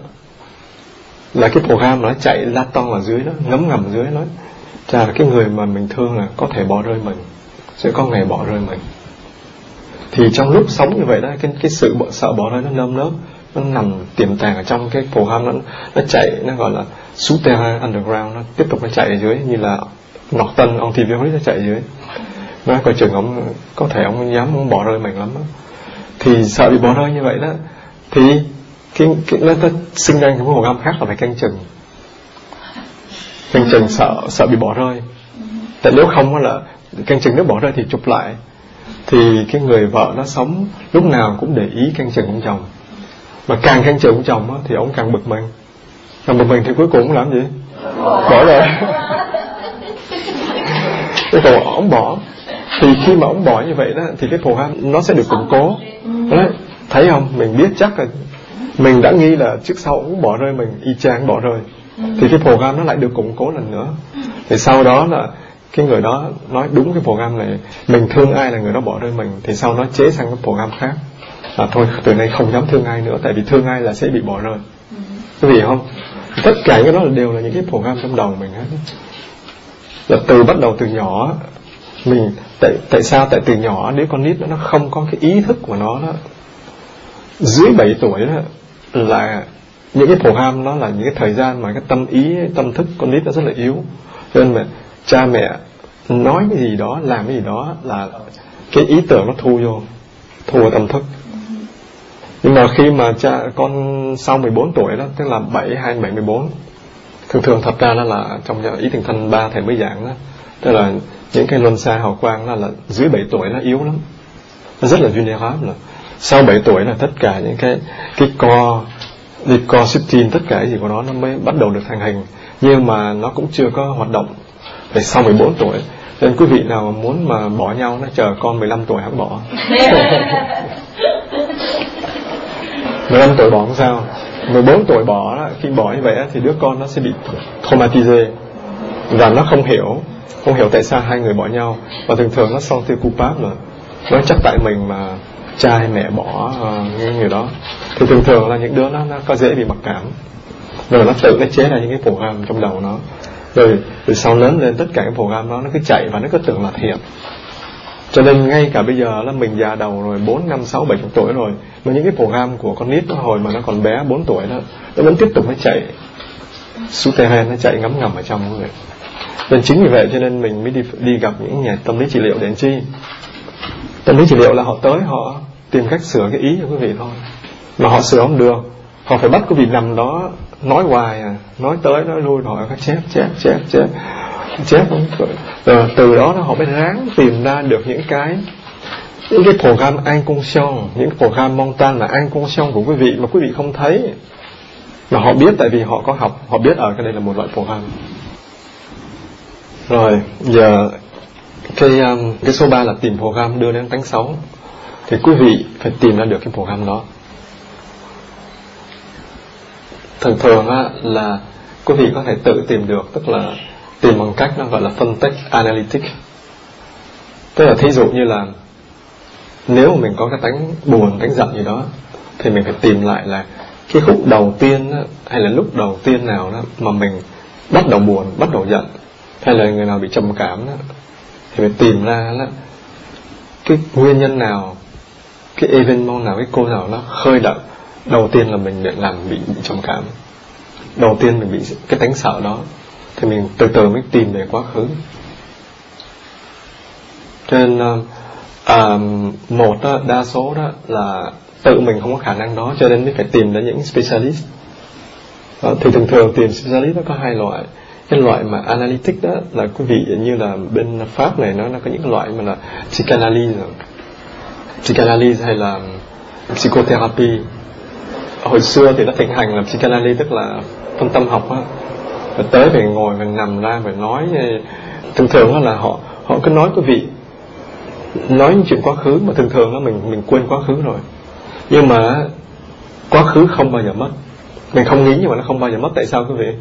là cái program nó chạy la toan ở dưới đó, ngấm ngầm ở dưới nó, chà, là cái người mà mình thương là có thể bỏ rơi mình, sẽ có ngày bỏ rơi mình. Thì trong lúc sống như vậy đó, cái, cái sự sợ bỏ rơi nó nơm nớp, nó nằm tiềm tàng ở trong cái program, nó, nó chạy, nó gọi là souterrain, underground, nó tiếp tục nó chạy ở dưới, như là Norton, antivirus nó chạy ở dưới. Nó coi chừng ông, có thể ông dám ông bỏ rơi mình lắm đó. Thì sợ bị bỏ rơi như vậy đó, thì cái, cái, nó, nó sinh ra một cái program khác là phải canh chừng, canh chừng sợ sợ bị bỏ rơi. Tại nếu không là canh chừng, nếu bỏ rơi thì chụp lại. Thì cái người vợ nó sống lúc nào cũng để ý canh chừng ông chồng, mà càng canh chừng ông chồng á, thì ông càng bực mình, càng bực mình thì cuối cùng làm gì? Bỏ rồi. Cuối cùng ông bỏ. Thì khi mà ông bỏ như vậy đó, thì cái program nó sẽ được củng cố. Đấy, thấy không? Mình biết chắc là mình đã nghi là trước sau ông bỏ rơi mình, y chang bỏ rơi. Thì cái program nó lại được củng cố lần nữa. Thì sau đó là cái người đó nói đúng cái program này, mình thương ai là người đó bỏ rơi mình, thì sau nó chế sang cái program khác là thôi từ nay không dám thương ai nữa, tại vì thương ai là sẽ bị bỏ rơi. Có hiểu không? Tất cả cái đó là đều là những cái program trong đầu mình hết. Là từ bắt đầu từ nhỏ mình, tại tại sao tại từ nhỏ đứa con nít nó không có cái ý thức của nó đó, dưới bảy tuổi đó, là những cái program nó là những cái thời gian mà cái tâm ý, tâm thức con nít nó rất là yếu. Cho nên mà cha mẹ nói cái gì đó, làm cái gì đó là cái ý tưởng nó thu vô, thu vào tâm thức. Nhưng mà khi mà cha con sau mười bốn tuổi đó, tức là bảy, hai, bảy, mười bốn, thường thường thật ra đó là trong ý tình thân ba thầy mới giảng đó, tức là những cái luân xa hào quang đó là dưới bảy tuổi nó yếu lắm, nó rất là vulnerable. Sau bảy tuổi là tất cả những cái cái co, cái co subtin, tất cả cái gì của nó nó mới bắt đầu được thành hình, nhưng mà nó cũng chưa có hoạt động Phải sau mười bốn tuổi. Nên quý vị nào mà muốn mà bỏ nhau, nó chờ con mười lăm tuổi hãng bỏ. mười lăm tuổi bỏ không sao, mười bốn tuổi bỏ đó, khi bỏ như vậy thì đứa con nó sẽ bị traumatized và nó không hiểu không hiểu tại sao hai người bỏ nhau, và thường thường nó song tiêu coupable rồi, nó chắc tại mình mà cha hay mẹ bỏ uh, những người đó. Thì thường thường là những đứa nó, nó có dễ bị mặc cảm, rồi nó tự nó chế ra những cái program trong đầu nó, rồi, rồi sau lớn lên tất cả cái program đó nó cứ chạy và nó cứ tưởng là thiệt. Cho nên ngay cả bây giờ là mình già đầu rồi, bốn, năm, sáu, bảy chục tuổi rồi, mà những cái program của con nít nó hồi mà nó còn bé bốn tuổi đó, nó vẫn tiếp tục nó chạy souterrain, nó chạy ngấm ngầm ở trong người. Nên chính vì vậy cho nên mình mới đi đi gặp những nhà tâm lý trị liệu để làm chi. Tâm lý trị liệu là họ tới họ tìm cách sửa cái ý cho quý vị thôi, mà họ sửa không được, họ phải bắt quý vị nằm đó nói hoài à, nói tới nói lui, họ phải chép chép chép chép chép rồi từ đó họ mới ráng tìm ra được những cái những cái program inconscient, những cái program mental là inconscient của quý vị mà quý vị không thấy, mà họ biết tại vì họ có học, họ biết ở cái đây là một loại program. Rồi giờ cái um, cái số ba là tìm program đưa đến tánh xấu, thì quý vị phải tìm ra được cái program đó. Thường thường á, là quý vị có thể tự tìm được, tức là tìm bằng cách nó gọi là phân tích analytic. Tức là thí dụ như là nếu mà mình có cái tánh buồn, tánh giận gì đó, thì mình phải tìm lại là cái khúc đầu tiên á, hay là lúc đầu tiên nào đó mà mình bắt đầu buồn, bắt đầu giận, hay là người nào bị trầm cảm đó, thì phải tìm ra là cái nguyên nhân nào, cái event nào, cái cô nào nó khơi động đầu tiên là mình để làm bị, bị trầm cảm, đầu tiên mình bị cái tánh sợ đó, thì mình từ từ mới tìm về quá khứ. Cho nên à, một đó, đa số đó là tự mình không có khả năng đó, cho nên mới phải tìm đến những specialist đó. Thì thường thường tìm specialist nó có hai loại. Cái loại mà analytic đó là quý vị như là bên Pháp này, nó nó có những loại mà là psychanalyse psychanalyse hay là psychotherapy. Hồi xưa thì nó thịnh hành là psychanalyse, tức là phân tâm học á, và tới phải ngồi phải nằm ra phải nói. Thường thường đó là họ họ cứ nói quý vị nói những chuyện quá khứ, mà thường thường đó mình mình quên quá khứ rồi, nhưng mà quá khứ không bao giờ mất. Mình không nghĩ nhưng mà nó không bao giờ mất. Tại sao quý vị?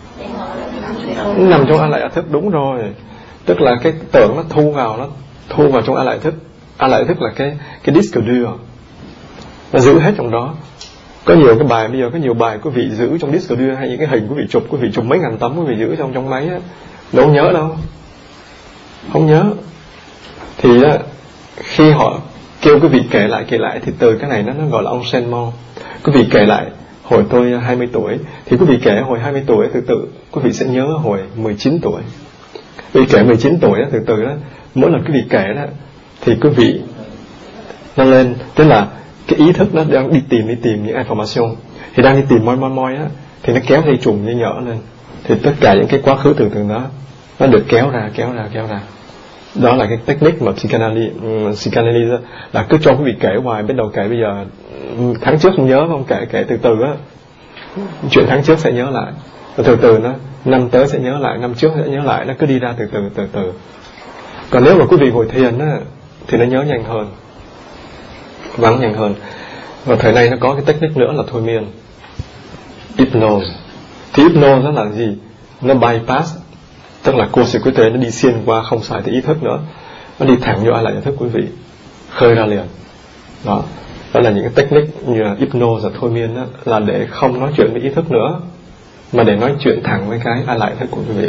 Nó nằm trong a lại thức. Đúng rồi, tức là cái tưởng nó thu vào nó thu vào trong a lại thức. A lại thức là cái cái disque dur, nó giữ hết trong đó. Có nhiều cái bài bây giờ có nhiều bài quý vị giữ trong disque dur, hay những cái hình quý vị chụp, quý vị chụp mấy ngàn tấm quý vị giữ trong trong máy á, đâu nhớ đâu, không nhớ. Thì á, khi họ kêu quý vị kể lại kể lại thì từ cái này nó nó gọi là enchaînement. Quý vị kể lại hồi tôi hai mươi tuổi thì quý vị kể hồi hai mươi tuổi, từ từ quý vị sẽ nhớ hồi mười chín tuổi. Quý vị kể mười chín tuổi đó, từ từ đó mỗi lần quý vị kể đó thì quý vị nó lên, tức là cái ý thức nó đang đi tìm đi tìm những information, thì đang đi tìm moi moi moi á, thì nó kéo dây trùng như nhỡ lên, thì tất cả những cái quá khứ từ từ đó nó được kéo ra kéo ra kéo ra. Đó là cái technique mà psychanalysis, psychanalysis là cứ cho quý vị kể hoài, biết đầu kể bây giờ tháng trước không nhớ, không kể kể từ từ á, chuyện tháng trước sẽ nhớ lại, và từ từ nó năm tới sẽ nhớ lại, năm trước sẽ nhớ lại, nó cứ đi ra từ từ từ từ. Còn nếu mà quý vị ngồi thiền á thì nó nhớ nhanh hơn, vắng nhanh hơn. Và thời nay nó có cái technique nữa là thôi miên, hypnose. Thì hypnose đó là gì? Nó bypass, tức là cô circuitry nó đi xuyên qua, không xài tới ý thức nữa, nó đi thẳng vô ai lại ý thức quý vị, khơi ra liền. Đó, đó là những cái technique như là hypnose và thôi miên đó, là để không nói chuyện với ý thức nữa, mà để nói chuyện thẳng với cái ai lại ý thức của quý vị.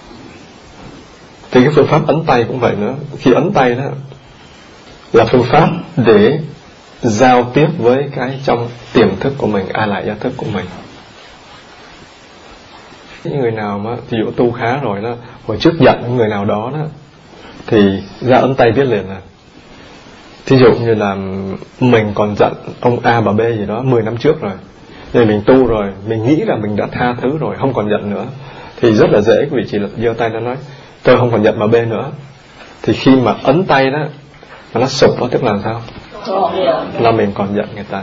Thì cái phương pháp ấn tay cũng vậy nữa. Khi ấn tay đó là phương pháp để giao tiếp với cái trong tiềm thức của mình, ai lại ý thức của mình. Những người nào mà ví dụ tu khá rồi đó, hồi trước giận người nào đó đó, thì ra ấn tay biết liền. Là thí dụ như là mình còn giận ông A bà B gì đó mười năm trước rồi, nên mình tu rồi, mình nghĩ là mình đã tha thứ rồi, không còn giận nữa, thì rất là dễ quý vị chỉ là giơ tay nó nói tôi không còn giận bà B nữa. Thì khi mà ấn tay đó mà nó sụp đó, tức là sao? Là mình còn giận người ta.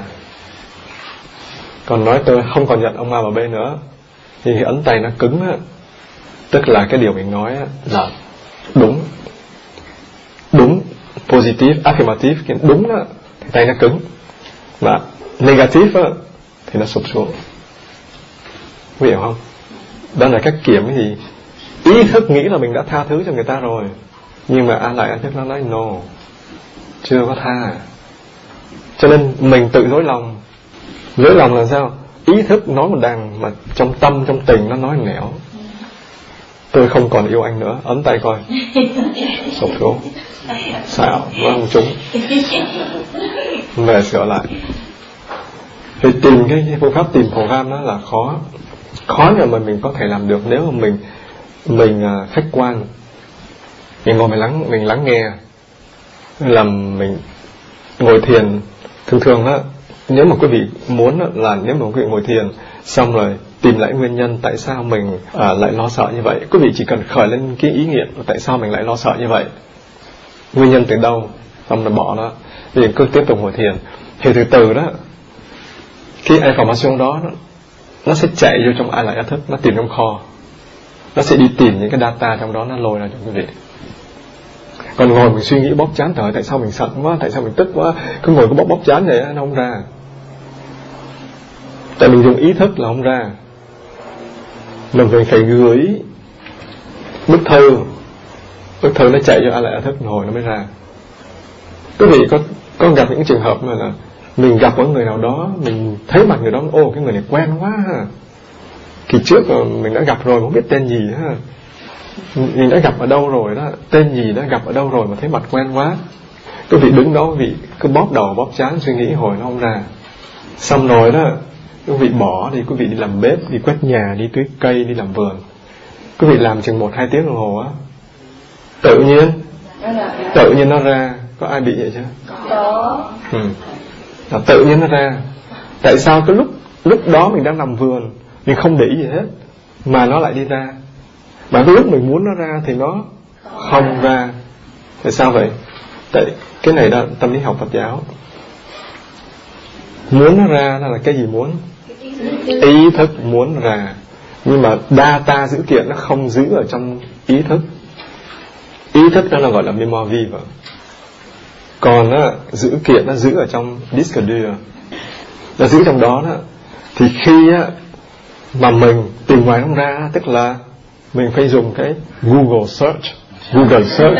Còn nói tôi không còn giận ông A bà B nữa, thì ấn tay nó cứng á, Tức là cái điều mình nói là đúng, đúng, positive, affirmative, cái đúng đó thì tay nó cứng, và negative đó, thì nó sụp xuống. Quý hiểu không? Đó là cách kiểm cái gì? Ý thức nghĩ là mình đã tha thứ cho người ta rồi, nhưng mà A Lại A Thức nó nói no, chưa có tha. Cho nên mình tự dối lòng. Dối lòng là sao? Ý thức nói một đằng mà trong tâm, trong tình nó nói nẻo. Tôi không còn yêu anh nữa. Ấn tay coi, sụp xuống, xạo, nó không trúng, về sửa lại. Thì tìm cái, cái phương pháp tìm program đó là khó. Khó nhưng mà mình có thể làm được nếu mà mình Mình uh, khách quan. Mình ngồi mình lắng, mình lắng nghe. Làm mình ngồi thiền. Thường thường đó, nếu mà quý vị muốn đó, là nếu mà quý vị ngồi thiền xong rồi tìm lại nguyên nhân tại sao mình à, lại lo sợ như vậy. Quý vị chỉ cần khởi lên cái ý nghiệm tại sao mình lại lo sợ như vậy, nguyên nhân từ đâu, xong rồi bỏ nó, thì cứ tiếp tục ngồi thiền. Thì từ từ đó, cái information đó nó, nó sẽ chạy vô trong A Lại A Thức, nó tìm trong kho, nó sẽ đi tìm những cái data trong đó, nó lôi ra cho quý vị. Còn ngồi mình suy nghĩ bóp chán, trời tại sao mình sợ quá, tại sao mình tức quá, cứ ngồi cứ bóp bóp chán vậy nó không ra. Tại mình dùng ý thức là không ra. Mình phải gửi bức thư, bức thư nó chạy cho A Lại A Thức hồi nó mới ra. Quý vị có có gặp những trường hợp mà là mình gặp một người nào đó, mình thấy mặt người đó, ô cái người này quen quá ha, kỳ trước mình đã gặp rồi không biết tên gì ha, mình đã gặp ở đâu rồi đó, tên gì đã gặp ở đâu rồi mà thấy mặt quen quá. Quý vị đứng đó, quý vị cứ bóp đầu bóp trán suy nghĩ hồi nó không ra. Xong rồi đó, quý vị bỏ đi, quý vị đi làm bếp, đi quét nhà, đi tưới cây, đi làm vườn. Quý vị làm chừng một hai tiếng đồng hồ á, tự nhiên tự nhiên nó ra. Có ai bị vậy chưa? Có. Ừ. Là tự nhiên nó ra. Tại sao cái lúc lúc đó mình đang làm vườn, mình không để ý gì hết mà nó lại đi ra, mà cái lúc mình muốn nó ra thì nó không ra. Tại sao vậy? Tại cái này là tâm lý học Phật giáo. Muốn nó ra là cái gì muốn? Ý thức muốn ra. Nhưng mà data dữ kiện nó không giữ ở trong ý thức. Ý thức đó là gọi là memory vive. Còn á, dữ kiện nó giữ ở trong disque dur, nó giữ trong đó đó. Thì khi á, mà mình tìm ngoài không ra, tức là mình phải dùng cái Google search, Google search.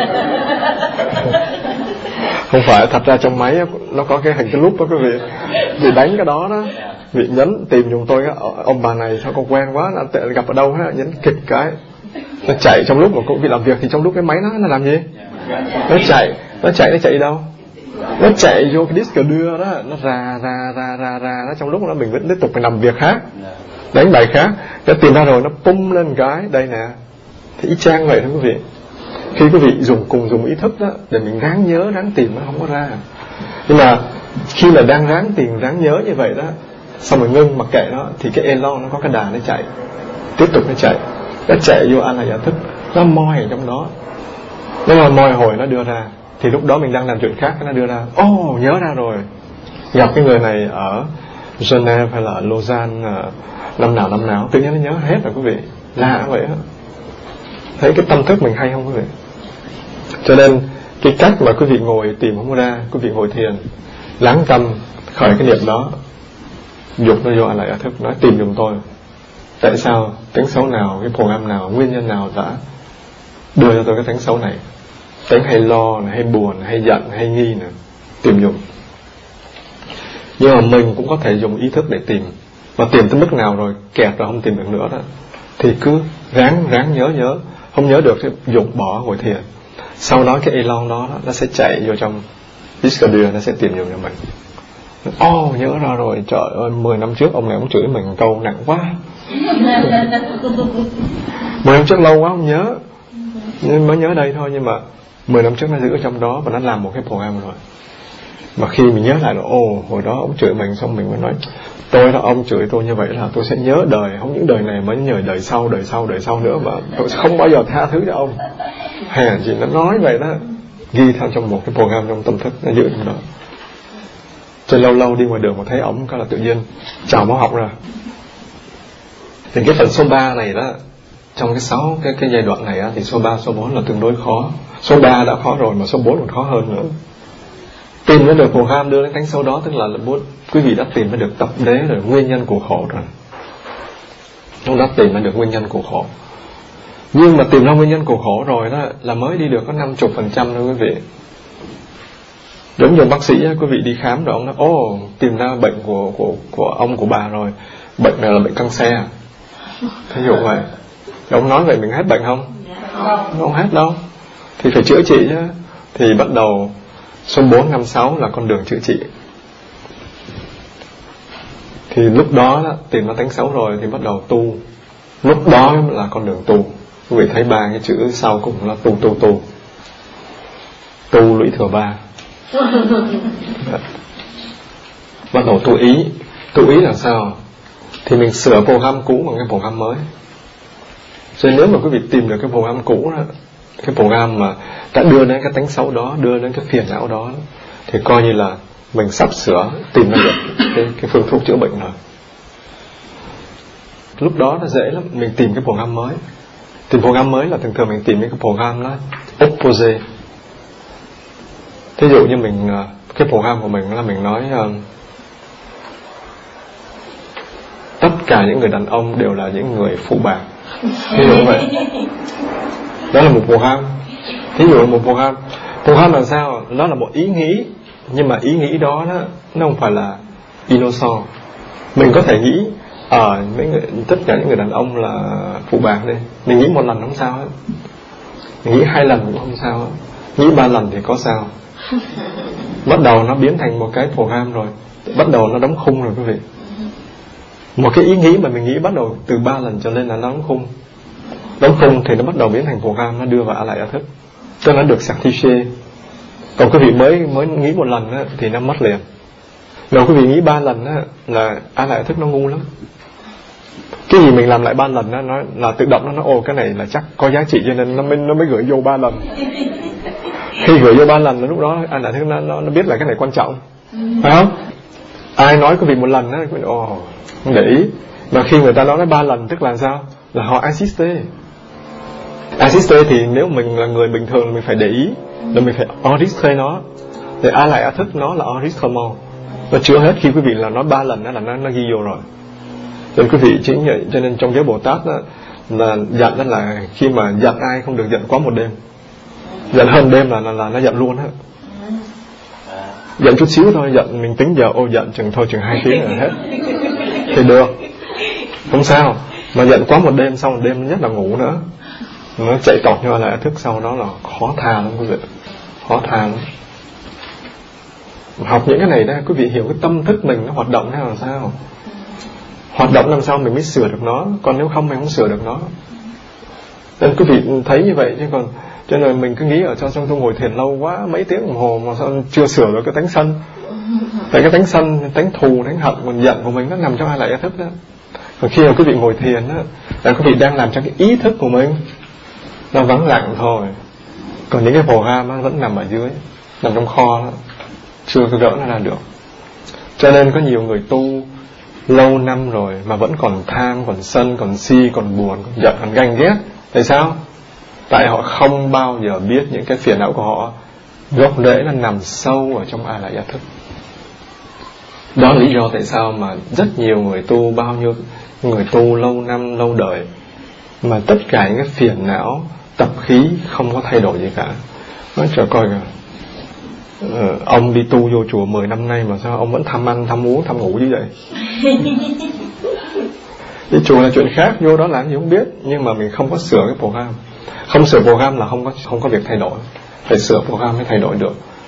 Không phải, thật ra trong máy nó có cái hình cái nút đó quý vị. Vì đánh cái đó đó, vị nhấn tìm dùng tôi á, ông bà này sao con quen quá, nó gặp ở đâu ha, nhấn kịch cái, nó chạy trong lúc mà quý vị làm việc. Thì trong lúc cái máy nó nó làm gì? Nó chạy, nó chạy nó chạy đi đâu? Nó chạy vô cái disque đưa đó, nó ra ra ra ra ra nó trong lúc đó mình vẫn tiếp tục phải làm việc khác, đánh bài khác. Nó tìm ra rồi nó pum lên cái đây nè. Thì y chang vậy thôi quý vị. Khi quý vị dùng cùng dùng ý thức đó để mình ráng nhớ ráng tìm nó không có ra. Nhưng mà khi mà đang ráng tìm ráng nhớ như vậy đó, xong rồi ngưng mặc kệ nó, thì cái elon nó có cái đà nó chạy, tiếp tục nó chạy, nó chạy vô A Lại A Thức, nó moi ở trong đó, nó mà moi hồi nó đưa ra. Thì lúc đó mình đang làm chuyện khác, nó đưa ra, ô oh, nhớ ra rồi, gặp cái người này ở Geneva hay là ở Lausanne năm nào năm nào, tự nhiên nó nhớ hết rồi quý vị. Lạ vậy á. Thấy cái tâm thức mình hay không quý vị? Cho nên cái cách mà quý vị ngồi tìm không ra, quý vị ngồi thiền lắng tâm, khởi cái niệm đó, dục nó vô A Lại A Thức, nói tìm giùm tôi. Tại sao? Tánh xấu nào, cái program nào, nguyên nhân nào đã đưa cho tôi cái tánh xấu này? Tánh hay lo, hay buồn, hay giận, hay nghi nè, tìm dùng. Nhưng mà mình cũng có thể dùng ý thức để tìm. Mà tìm tới mức nào rồi, kẹt rồi không tìm được nữa đó, thì cứ ráng ráng nhớ nhớ. Không nhớ được thì dùng bỏ ngồi thiền. Sau đó cái elon đó, đó nó sẽ chạy vô trong disque dur, nó sẽ tìm dùng cho mình. Ồ oh, nhớ ra rồi, trời ơi, mười năm trước ông này ông chửi mình câu nặng quá. Mười năm trước lâu quá không nhớ, nhưng mới nhớ đây thôi. Nhưng mà mười năm trước nó giữ ở trong đó và nó làm một cái program rồi. Mà khi mình nhớ lại là ồ oh, hồi đó ông chửi mình, xong mình mới nói tôi đó, ông chửi tôi như vậy là tôi sẽ nhớ đời, không những đời này mà nhớ đời sau, đời sau, đời sau nữa, mà tôi sẽ không bao giờ tha thứ cho ông. Hay là gì nó nói vậy đó, ghi theo trong một cái program trong tâm thức, nó giữ trong đó. Cho lâu lâu đi ngoài đường mà thấy ổng có là tự nhiên chào máu học ra. Thì cái phần số ba này đó, trong cái sáu cái cái giai đoạn này á, thì số ba, số bốn là tương đối khó. Số ba đã khó rồi mà số bốn còn khó hơn nữa. Tìm ra được program đưa đến tánh xấu đó, tức là, là bố, quý vị đã tìm ra được tập đế rồi, nguyên nhân của khổ rồi. Chúng đã tìm ra được nguyên nhân của khổ. Nhưng mà tìm ra nguyên nhân của khổ rồi đó là mới đi được có năm mươi phần trăm thôi quý vị. Giống như bác sĩ quý vị đi khám rồi ông nói ô tìm ra bệnh của của của ông của bà rồi, bệnh này là bệnh cancer. Thí dụ vậy. Ông nói vậy mình hết bệnh không? Không hết đâu. Thì phải chữa trị chứ. Thì bắt đầu số bốn, năm, sáu là con đường chữa trị. Thì lúc đó, đó tìm ra tánh xấu rồi thì bắt đầu tu. Lúc đó là con đường tu. Quý vị thấy ba cái chữ sau cùng là tu tu tu. Tu lũy thừa ba. Bắt đầu tu ý. Tu ý là sao? Thì mình sửa program cũ bằng cái program mới. Cho nên nếu mà quý vị tìm được cái program cũ đó, cái program mà đã đưa đến cái tánh xấu đó, đưa đến cái phiền não đó, thì coi như là mình sắp sửa tìm ra được cái, cái phương thuốc chữa bệnh rồi. Lúc đó nó dễ lắm, mình tìm cái program mới. Tìm program mới là thường thường mình tìm những cái program nó opposite. Thí dụ như mình, cái program của mình là mình nói uh, tất cả những người đàn ông đều là những người phụ bạc. Thí dụ vậy. Đó là một program. Thí dụ một program. Program là sao? Nó là một ý nghĩ, nhưng mà ý nghĩ đó, đó nó không phải là innocent. Mình có thể nghĩ ở à, mấy người, tất cả những người đàn ông là phụ bạc đi. Mình nghĩ một lần không sao hết. Mình nghĩ hai lần cũng không sao hết. Nghĩ ba lần thì có sao. Bắt đầu nó biến thành một cái program rồi. Bắt đầu nó đóng khung rồi quý vị. Một cái ý nghĩ mà mình nghĩ bắt đầu từ ba lần trở lên là nó đóng khung. Đóng khung thì nó bắt đầu biến thành program, nó đưa vào lại ảo thức. Cho nó được certifié. Còn quý vị mới mới nghĩ một lần á, thì nó mất liền. Nếu quý vị nghĩ ba lần á, là á lại ảo thức nó ngu lắm. Cái gì mình làm lại ba lần á, nó là tự động nó nói ồ cái này là chắc có giá trị cho nên nó mới nó mới gửi vô ba lần. Khi gửi vô ba lần là lúc đó á lại thức nó, nó nó biết là cái này quan trọng, phải không? Ai nói quý vị một lần á, quý vị ồ không để ý. Mà khi người ta nói ba lần tức là sao? Là họ assiste. Assiste thì nếu mình là người bình thường mình phải để ý, là mình phải enregistrer nó. Để ai lại ảo thức nó là enregistrement. Nó chữa hết khi quý vị là nói ba lần đó là nó nó ghi vô rồi. Cho nên quý vị chính vậy, cho nên trong giới Bồ Tát đó, là giận đó là khi mà giận ai không được giận quá một đêm. Giận hơn đêm là là, là nó giận luôn á. Giận chút xíu thôi, giận mình tính giờ ô giận chừng thôi chừng hai tiếng là hết. Thì được. Không sao. Mà giận quá một đêm sau một đêm nhất là ngủ nữa. Nó chạy tọt như là thức sau đó là khó tha lắm quý vị. Khó tha lắm. Học những cái này đó quý vị hiểu cái tâm thức mình nó hoạt động thế là sao. Hoạt động làm sao mình mới sửa được nó. Còn nếu không mình không sửa được nó. Nên quý vị thấy như vậy chứ còn cho nên mình cứ nghĩ ở trong trong tôi ngồi thiền lâu quá mấy tiếng đồng hồ mà sao chưa sửa được cái tánh sân. Tại cái tánh sân, tánh thù, tánh hận, mình giận của mình nó nằm trong hai loại ý thức đó. Còn khi mà quý vị ngồi thiền đó, là quý vị đang làm cho cái ý thức của mình nó vắng lặng thôi. Còn những cái program nó vẫn nằm ở dưới, nằm trong kho đó, chưa có gỡ nó ra được. Cho nên có nhiều người tu lâu năm rồi mà vẫn còn tham, còn sân, còn si, còn buồn, còn giận, còn ganh ghét. Tại sao? Tại họ không bao giờ biết những cái phiền não của họ gốc rễ nó nằm sâu ở trong a lại giác thức. Đó là lý do tại sao mà rất nhiều người tu, bao nhiêu người tu lâu năm, lâu đời, mà tất cả những cái phiền não, tập khí không có thay đổi gì cả. Nói trời coi kìa, ờ, ông đi tu vô chùa mười năm nay mà sao ông vẫn tham ăn, tham uống, tham ngủ như vậy? Đi chùa là chuyện khác, vô đó làm gì không biết. Nhưng mà mình không có sửa cái program. Không sửa program là không có, không có việc thay đổi. Phải sửa program mới thay đổi được.